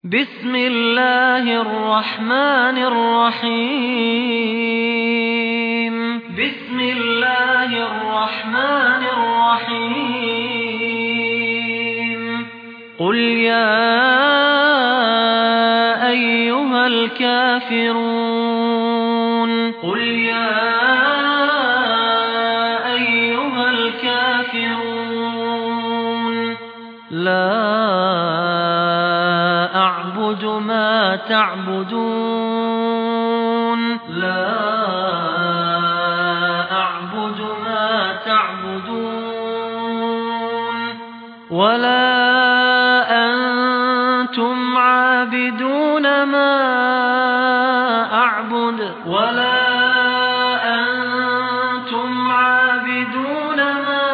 بسم الله الرحمن الرحيم بسم الله الرحمن الرحيم قل يا أيها الكافرون قل يا أيها الكافرون لا أعبد ما تعبدون لا أعبد ما تعبدون ولا أنتم عابدون ما أعبد ولا أنتم عابدون ما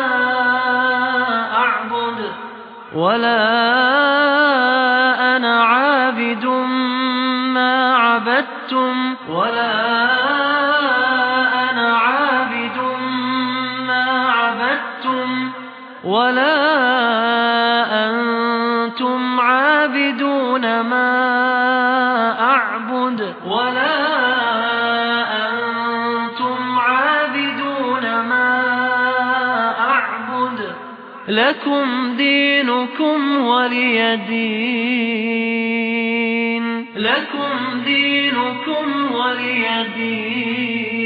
أعبد ولا أنا عابد ما عبدتم ولا أنا عابد ما عبدتم ولا أنتم عابدون ما أعبد ولا أنتم عابدون ما أعبد لكم دينكم ولي دين لكم دينكم ولي دين